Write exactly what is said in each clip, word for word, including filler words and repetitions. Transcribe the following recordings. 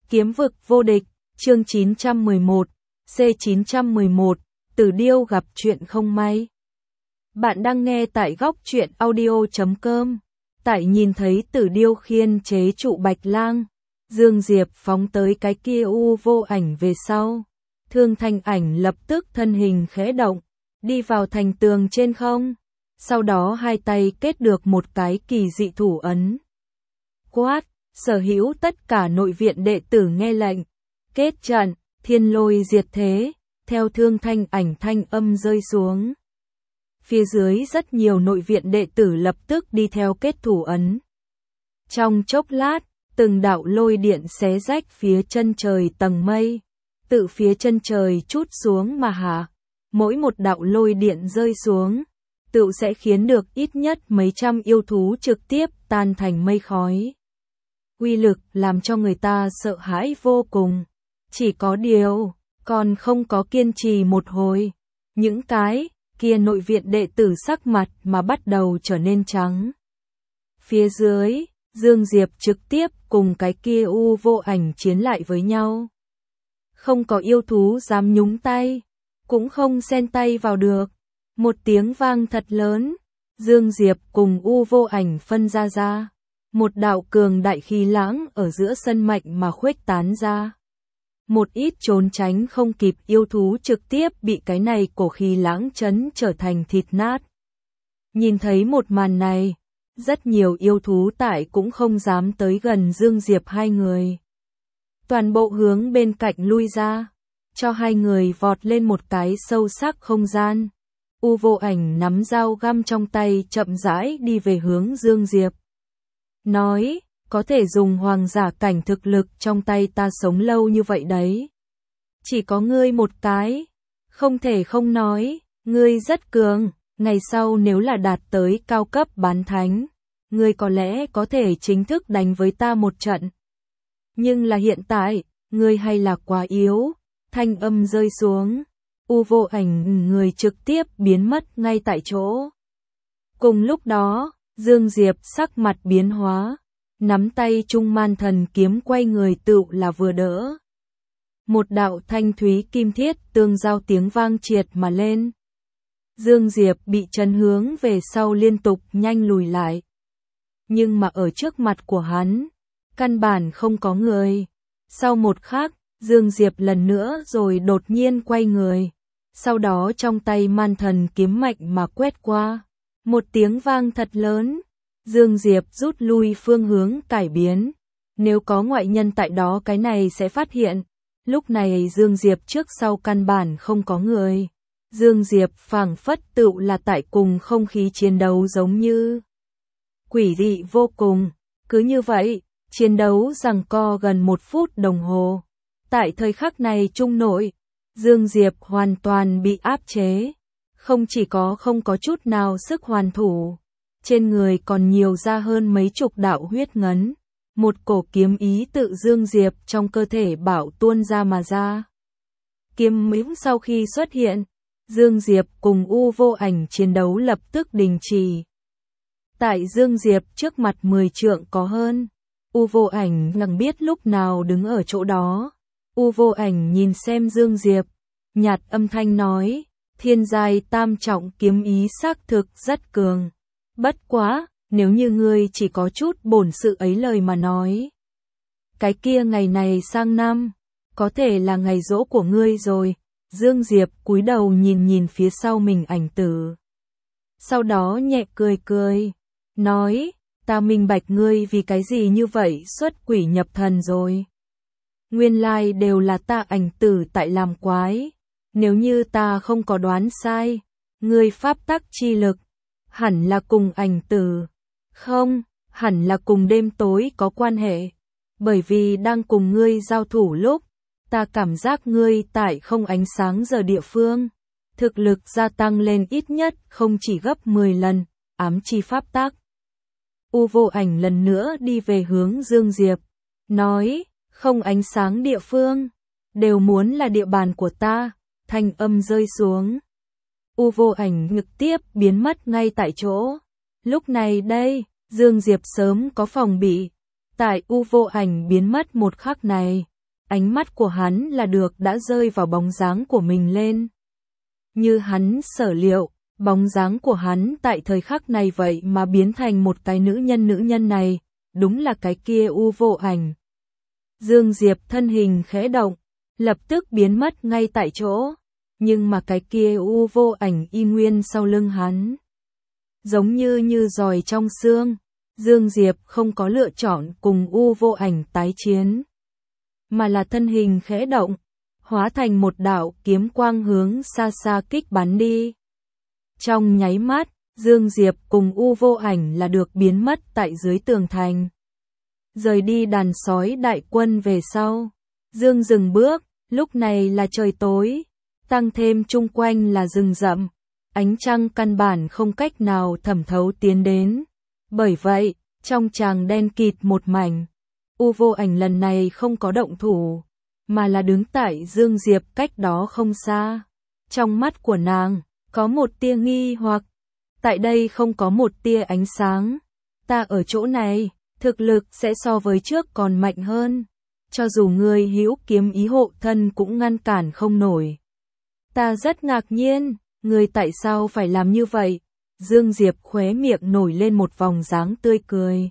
Kiếm vực vô địch, chương chín trăm mười một, C chín trăm mười một, Tử Điêu gặp chuyện không may. Bạn đang nghe tại góc truyện audio chấm com. Tại nhìn thấy Tử Điêu khiên chế trụ Bạch Lang, Dương Diệp phóng tới cái kia u vô ảnh về sau. Thương Thanh Ảnh lập tức thân hình khẽ động, đi vào thành tường trên không. Sau đó hai tay kết được một cái kỳ dị thủ ấn. Quát, sở hữu tất cả nội viện đệ tử nghe lệnh. Kết trận, thiên lôi diệt thế, theo Thương Thanh Ảnh thanh âm rơi xuống. Phía dưới rất nhiều nội viện đệ tử lập tức đi theo kết thủ ấn. Trong chốc lát, từng đạo lôi điện xé rách phía chân trời tầng mây, tự phía chân trời trút xuống mà hạ. Mỗi một đạo lôi điện rơi xuống, tự sẽ khiến được ít nhất mấy trăm yêu thú trực tiếp tan thành mây khói. Uy lực làm cho người ta sợ hãi vô cùng. Chỉ có điều, còn không có kiên trì một hồi, những cái kia nội viện đệ tử sắc mặt mà bắt đầu trở nên trắng. Phía dưới, Dương Diệp trực tiếp cùng cái kia u vô ảnh chiến lại với nhau. Không có yêu thú dám nhúng tay, cũng không xen tay vào được. Một tiếng vang thật lớn, Dương Diệp cùng u vô ảnh phân ra ra. Một đạo cường đại khí lãng ở giữa sân mạnh mà khuếch tán ra. Một ít trốn tránh không kịp yêu thú trực tiếp bị cái này cổ khí lãng chấn trở thành thịt nát. Nhìn thấy một màn này, rất nhiều yêu thú tại cũng không dám tới gần Dương Diệp hai người. Toàn bộ hướng bên cạnh lui ra, cho hai người vọt lên một cái sâu sắc không gian. U vô ảnh nắm dao găm trong tay chậm rãi đi về hướng Dương Diệp. Nói, có thể dùng hoàng giả cảnh thực lực trong tay ta sống lâu như vậy đấy. Chỉ có ngươi một cái, không thể không nói, ngươi rất cường, ngày sau nếu là đạt tới cao cấp bán thánh, ngươi có lẽ có thể chính thức đánh với ta một trận. Nhưng là hiện tại, ngươi hay là quá yếu, thanh âm rơi xuống, u vô ảnh người trực tiếp biến mất ngay tại chỗ. Cùng lúc đó, Dương Diệp sắc mặt biến hóa, nắm tay Trung Man Thần kiếm quay người tựu là vừa đỡ. Một đạo thanh thúy kim thiết tương giao tiếng vang triệt mà lên. Dương Diệp bị chấn hướng về sau liên tục nhanh lùi lại. Nhưng mà ở trước mặt của hắn, căn bản không có người. Sau một khắc, Dương Diệp lần nữa rồi đột nhiên quay người. Sau đó trong tay Man Thần kiếm mạnh mà quét qua. Một tiếng vang thật lớn. Dương Diệp rút lui phương hướng cải biến. Nếu có ngoại nhân tại đó cái này sẽ phát hiện. Lúc này Dương Diệp trước sau căn bản không có người. Dương Diệp phảng phất tựu là tại cùng không khí chiến đấu giống như quỷ dị vô cùng. Cứ như vậy, chiến đấu giằng co gần một phút đồng hồ. Tại thời khắc này trung nội, Dương Diệp hoàn toàn bị áp chế. Không chỉ có không có chút nào sức hoàn thủ. Trên người còn nhiều ra hơn mấy chục đạo huyết ngấn. Một cổ kiếm ý tự Dương Diệp trong cơ thể bảo tuôn ra mà ra. Kiếm ý sau khi xuất hiện, Dương Diệp cùng u vô ảnh chiến đấu lập tức đình chỉ. Tại Dương Diệp trước mặt mười trượng có hơn, u vô ảnh chẳng biết lúc nào đứng ở chỗ đó. U vô ảnh nhìn xem Dương Diệp, nhạt âm thanh nói, thiên giai tam trọng kiếm ý xác thực rất cường. Bất quá, nếu như ngươi chỉ có chút bổn sự ấy lời mà nói. Cái kia ngày này sang năm, có thể là ngày giỗ của ngươi rồi. Dương Diệp cúi đầu nhìn nhìn phía sau mình ảnh tử. Sau đó nhẹ cười cười, nói, ta minh bạch ngươi vì cái gì như vậy xuất quỷ nhập thần rồi. Nguyên lai đều là ta ảnh tử tại làm quái. Nếu như ta không có đoán sai, ngươi pháp tắc chi lực, hẳn là cùng ảnh tử. Không, hẳn là cùng đêm tối có quan hệ. Bởi vì đang cùng ngươi giao thủ lúc, ta cảm giác ngươi tại không ánh sáng giờ địa phương. Thực lực gia tăng lên ít nhất không chỉ gấp mười lần, ám chi pháp tắc. U vô ảnh lần nữa đi về hướng Dương Diệp. Nói, không ánh sáng địa phương, đều muốn là địa bàn của ta. Thanh âm rơi xuống. U vô ảnh ngực tiếp biến mất ngay tại chỗ. Lúc này đây, Dương Diệp sớm có phòng bị. Tại u vô ảnh biến mất một khắc này, ánh mắt của hắn là được đã rơi vào bóng dáng của mình lên. Như hắn sở liệu, bóng dáng của hắn tại thời khắc này vậy mà biến thành một cái nữ nhân nữ nhân này, đúng là cái kia U Vô Ảnh. Dương Diệp thân hình khẽ động, lập tức biến mất ngay tại chỗ, nhưng mà cái kia U Vô Ảnh y nguyên sau lưng hắn. Giống như như giòi trong xương, Dương Diệp không có lựa chọn cùng U Vô Ảnh tái chiến, mà là thân hình khẽ động, hóa thành một đạo kiếm quang hướng xa xa kích bắn đi. Trong nháy mắt, Dương Diệp cùng U Vô Ảnh là được biến mất tại dưới tường thành. Rời đi đàn sói đại quân về sau, Dương dừng bước, lúc này là trời tối, tăng thêm chung quanh là rừng rậm, ánh trăng căn bản không cách nào thẩm thấu tiến đến. Bởi vậy, trong tràng đen kịt một mảnh, U Vô Ảnh lần này không có động thủ, mà là đứng tại Dương Diệp cách đó không xa. Trong mắt của nàng, có một tia nghi hoặc, tại đây không có một tia ánh sáng, ta ở chỗ này, thực lực sẽ so với trước còn mạnh hơn, cho dù người hữu kiếm ý hộ thân cũng ngăn cản không nổi. Ta rất ngạc nhiên, người tại sao phải làm như vậy? Dương Diệp khóe miệng nổi lên một vòng dáng tươi cười.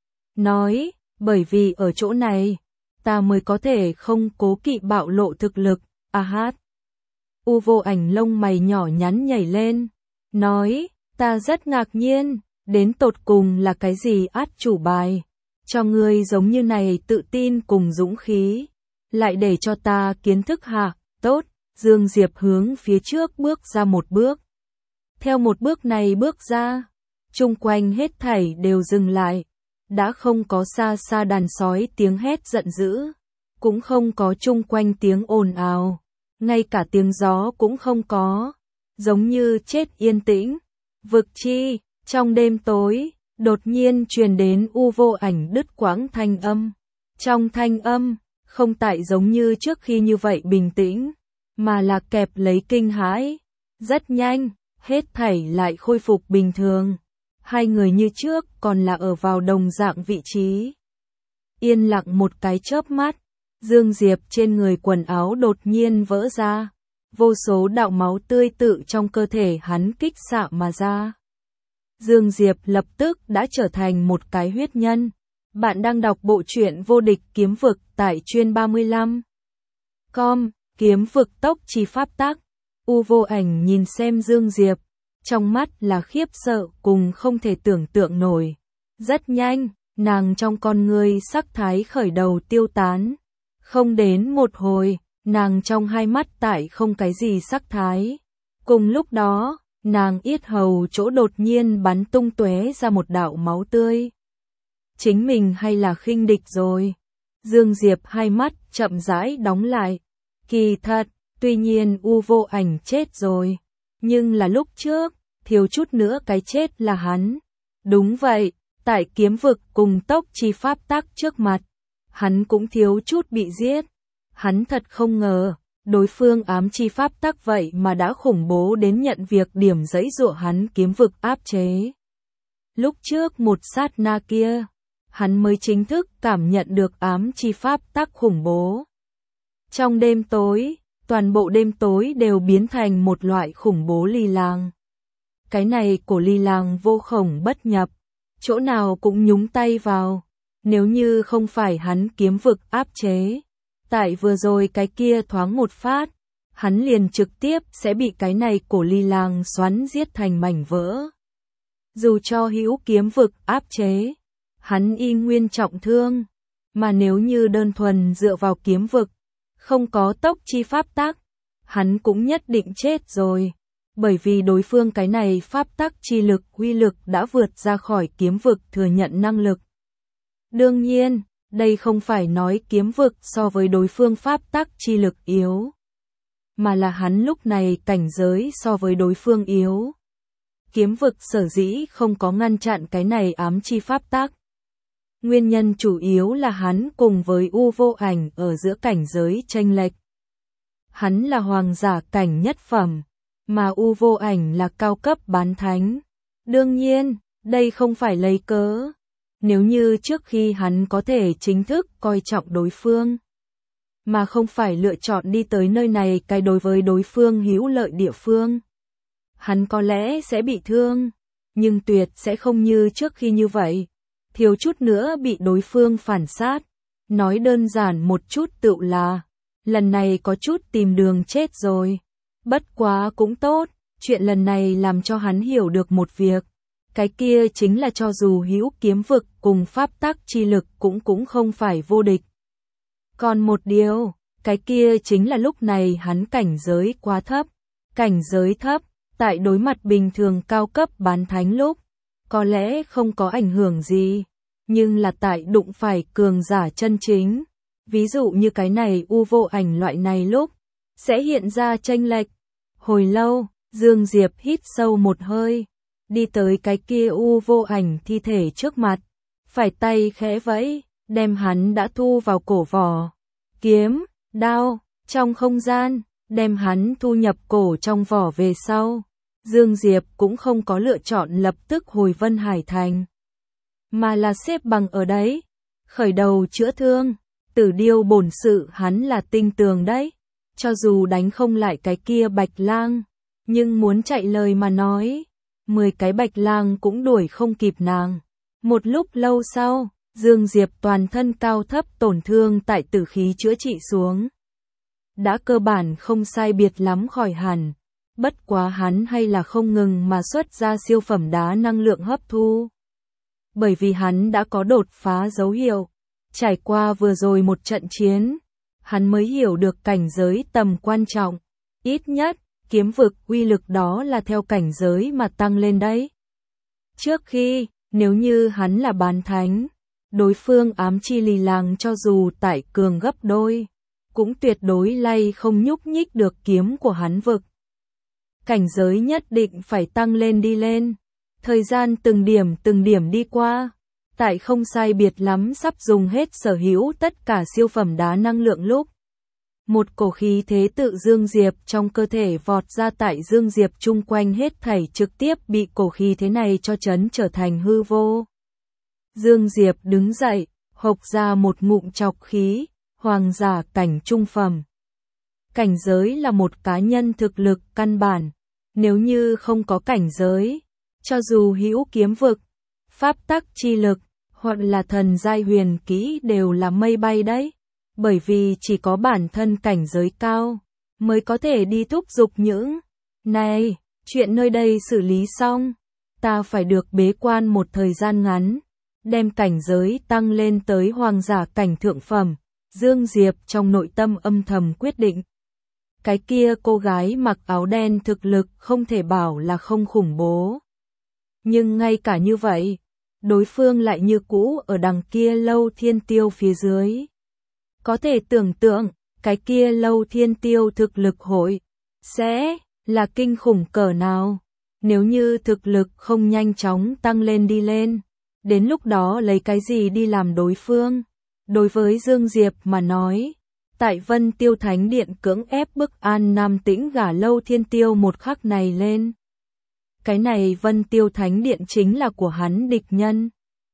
Nói, bởi vì ở chỗ này, ta mới có thể không cố kỵ bạo lộ thực lực, a hát. U Vô Ảnh lông mày nhỏ nhắn nhảy lên, nói, ta rất ngạc nhiên, đến tột cùng là cái gì át chủ bài, cho ngươi giống như này tự tin cùng dũng khí, lại để cho ta kiến thức hả, tốt, Dương Diệp hướng phía trước bước ra một bước. Theo một bước này bước ra, chung quanh hết thảy đều dừng lại, đã không có xa xa đàn sói tiếng hét giận dữ, cũng không có chung quanh tiếng ồn ào, ngay cả tiếng gió cũng không có, giống như chết yên tĩnh. Vực chi, trong đêm tối, đột nhiên truyền đến U Vô Ảnh đứt quãng thanh âm. Trong thanh âm, không tại giống như trước khi như vậy bình tĩnh, mà là kẹp lấy kinh hãi. Rất nhanh, hết thảy lại khôi phục bình thường. Hai người như trước còn là ở vào đồng dạng vị trí. Yên lặng một cái chớp mắt, Dương Diệp trên người quần áo đột nhiên vỡ ra. Vô số đạo máu tươi tự trong cơ thể hắn kích xạ mà ra. Dương Diệp lập tức đã trở thành một cái huyết nhân. Bạn đang đọc bộ truyện Vô Địch Kiếm Vực tại chuyên ba mươi lăm. Com, kiếm vực tốc chi pháp tắc. U Vô Ảnh nhìn xem Dương Diệp, trong mắt là khiếp sợ cùng không thể tưởng tượng nổi. Rất nhanh, nàng trong con ngươi sắc thái khởi đầu tiêu tán. Không đến một hồi, nàng trong hai mắt tại không cái gì sắc thái. Cùng lúc đó, nàng yết hầu chỗ đột nhiên bắn tung tóe ra một đạo máu tươi. Chính mình hay là khinh địch rồi? Dương Diệp hai mắt chậm rãi đóng lại. Kỳ thật, tuy nhiên U Vô Ảnh chết rồi, nhưng là lúc trước, thiếu chút nữa cái chết là hắn. Đúng vậy, tại kiếm vực cùng tốc chi pháp tắc trước mặt, hắn cũng thiếu chút bị giết. Hắn thật không ngờ, đối phương ám chi pháp tắc vậy mà đã khủng bố đến nhận việc điểm giãy giụa hắn kiếm vực áp chế. Lúc trước một sát na kia, hắn mới chính thức cảm nhận được ám chi pháp tắc khủng bố. Trong đêm tối, toàn bộ đêm tối đều biến thành một loại khủng bố ly làng. Cái này của ly làng vô khổng bất nhập, chỗ nào cũng nhúng tay vào, nếu như không phải hắn kiếm vực áp chế. Tại vừa rồi cái kia thoáng một phát, hắn liền trực tiếp sẽ bị cái này cổ ly làng xoắn giết thành mảnh vỡ. Dù cho hữu kiếm vực áp chế, hắn y nguyên trọng thương, mà nếu như đơn thuần dựa vào kiếm vực, không có tốc chi pháp tắc, hắn cũng nhất định chết rồi, bởi vì đối phương cái này pháp tắc chi lực uy lực đã vượt ra khỏi kiếm vực thừa nhận năng lực. Đương nhiên, đây không phải nói kiếm vực so với đối phương pháp tắc chi lực yếu, mà là hắn lúc này cảnh giới so với đối phương yếu. Kiếm vực sở dĩ không có ngăn chặn cái này ám chi pháp tắc. Nguyên nhân chủ yếu là hắn cùng với U Vô Ảnh ở giữa cảnh giới chênh lệch. Hắn là hoàng giả cảnh nhất phẩm, mà U Vô Ảnh là cao cấp bán thánh. Đương nhiên, đây không phải lấy cớ. Nếu như trước khi hắn có thể chính thức coi trọng đối phương, mà không phải lựa chọn đi tới nơi này cái đối với đối phương hữu lợi địa phương. Hắn có lẽ sẽ bị thương, nhưng tuyệt sẽ không như trước khi như vậy, thiếu chút nữa bị đối phương phản sát. Nói đơn giản một chút tựu là, lần này có chút tìm đường chết rồi. Bất quá cũng tốt, chuyện lần này làm cho hắn hiểu được một việc. Cái kia chính là cho dù hữu kiếm vực cùng pháp tắc chi lực cũng cũng không phải vô địch. Còn một điều, cái kia chính là lúc này hắn cảnh giới quá thấp. Cảnh giới thấp, tại đối mặt bình thường cao cấp bán thánh lúc, có lẽ không có ảnh hưởng gì, nhưng là tại đụng phải cường giả chân chính, ví dụ như cái này u vô ảnh loại này lúc, sẽ hiện ra chênh lệch. Hồi lâu, Dương Diệp hít sâu một hơi, đi tới cái kia u vô ảnh thi thể trước mặt, phải tay khẽ vẫy, đem hắn đã thu vào cổ vỏ, kiếm, đao, trong không gian, đem hắn thu nhập cổ trong vỏ về sau. Dương Diệp cũng không có lựa chọn lập tức hồi Vân Hải Thành, mà là xếp bằng ở đấy, khởi đầu chữa thương. Tử Điêu bổn sự hắn là tinh tường đấy, cho dù đánh không lại cái kia Bạch Lang, nhưng muốn chạy lời mà nói, mười cái Bạch Lang cũng đuổi không kịp nàng. Một lúc lâu sau, Dương Diệp toàn thân cao thấp tổn thương tại tử khí chữa trị xuống, đã cơ bản không sai biệt lắm khỏi hẳn. Bất quá hắn hay là không ngừng mà xuất ra siêu phẩm đá năng lượng hấp thu. Bởi vì hắn đã có đột phá dấu hiệu. Trải qua vừa rồi một trận chiến, hắn mới hiểu được cảnh giới tầm quan trọng. Ít nhất, kiếm vực uy lực đó là theo cảnh giới mà tăng lên đấy. Trước khi, nếu như hắn là bán thánh, đối phương ám chi lì làng cho dù tại cường gấp đôi, cũng tuyệt đối lay không nhúc nhích được kiếm của hắn vực. Cảnh giới nhất định phải tăng lên đi lên. Thời gian từng điểm từng điểm đi qua, tại không sai biệt lắm sắp dùng hết sở hữu tất cả siêu phẩm đá năng lượng lúc. Một cổ khí thế tự Dương Diệp trong cơ thể vọt ra, tại Dương Diệp chung quanh hết thảy trực tiếp bị cổ khí thế này cho chấn trở thành hư vô. Dương Diệp đứng dậy, hộc ra một ngụm trọc khí, hoàng giả cảnh trung phẩm. Cảnh giới là một cá nhân thực lực căn bản, nếu như không có cảnh giới, cho dù hữu kiếm vực, pháp tắc chi lực, hoặc là thần giai huyền kỹ đều là mây bay đấy, bởi vì chỉ có bản thân cảnh giới cao, mới có thể đi thúc giục những, này, chuyện nơi đây xử lý xong, ta phải được bế quan một thời gian ngắn, đem cảnh giới tăng lên tới hoàng giả cảnh thượng phẩm. Dương Diệp trong nội tâm âm thầm quyết định. Cái kia cô gái mặc áo đen thực lực không thể bảo là không khủng bố. Nhưng ngay cả như vậy, đối phương lại như cũ ở đằng kia Lâu Thiên Tiêu phía dưới. Có thể tưởng tượng, cái kia Lâu Thiên Tiêu thực lực hội sẽ là kinh khủng cỡ nào. Nếu như thực lực không nhanh chóng tăng lên đi lên, đến lúc đó lấy cái gì đi làm đối phương? Đối với Dương Diệp mà nói, tại Vân Tiêu Thánh Điện cưỡng ép bức An Nam Tĩnh gả Lâu Thiên Tiêu một khắc này lên. Cái này Vân Tiêu Thánh Điện chính là của hắn địch nhân.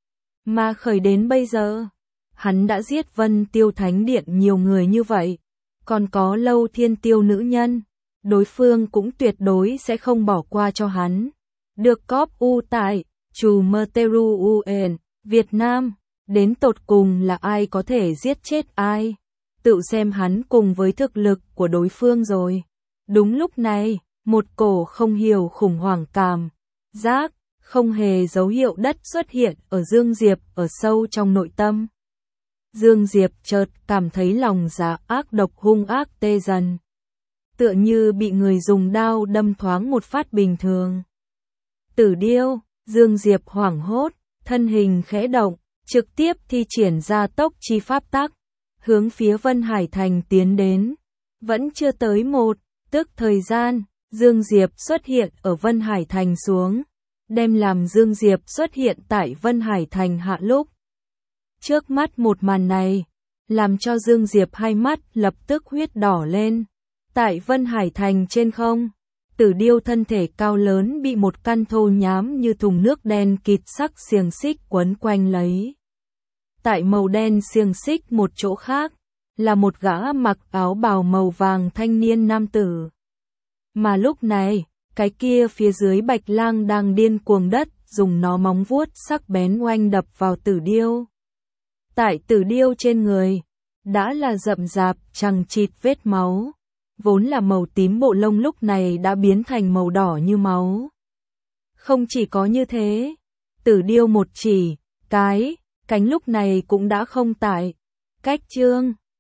Mà khởi đến bây giờ, hắn đã giết Vân Tiêu Thánh Điện nhiều người như vậy, còn có Lâu Thiên Tiêu nữ nhân, đối phương cũng tuyệt đối sẽ không bỏ qua cho hắn. Được cóp u tại, Trù Mơ Teru Uen, Việt Nam, đến tột cùng là ai có thể giết chết ai, tự xem hắn cùng với thực lực của đối phương rồi. Đúng lúc này, một cổ không hiểu khủng hoảng cảm giác, không hề dấu hiệu đất xuất hiện ở Dương Diệp ở sâu trong nội tâm. Dương Diệp chợt cảm thấy lòng dạ ác độc hung ác tê dần, tựa như bị người dùng đao đâm thoáng một phát bình thường. Tử Điêu, Dương Diệp hoảng hốt, thân hình khẽ động, trực tiếp thi triển ra tốc chi pháp tắc, hướng phía Vân Hải Thành tiến đến. Vẫn chưa tới một tức thời gian, Dương Diệp xuất hiện ở Vân Hải Thành xuống, đem làm Dương Diệp xuất hiện tại Vân Hải Thành hạ lúc. Trước mắt một màn này, làm cho Dương Diệp hai mắt lập tức huyết đỏ lên. Tại Vân Hải Thành trên không, Tử Điêu thân thể cao lớn bị một căn thô nhám như thùng nước đen kịt sắc xiềng xích quấn quanh lấy. Tại màu đen xiềng xích một chỗ khác, là một gã mặc áo bào màu vàng thanh niên nam tử. Mà lúc này, cái kia phía dưới Bạch Lang đang điên cuồng đất, dùng nó móng vuốt sắc bén oanh đập vào Tử Điêu. Tại Tử Điêu trên người, đã là rậm rạp, chằng chịt vết máu. Vốn là màu tím bộ lông lúc này đã biến thành màu đỏ như máu. Không chỉ có như thế, Tử Điêu một chỉ, cái, cánh lúc này cũng đã không tại. Cách chương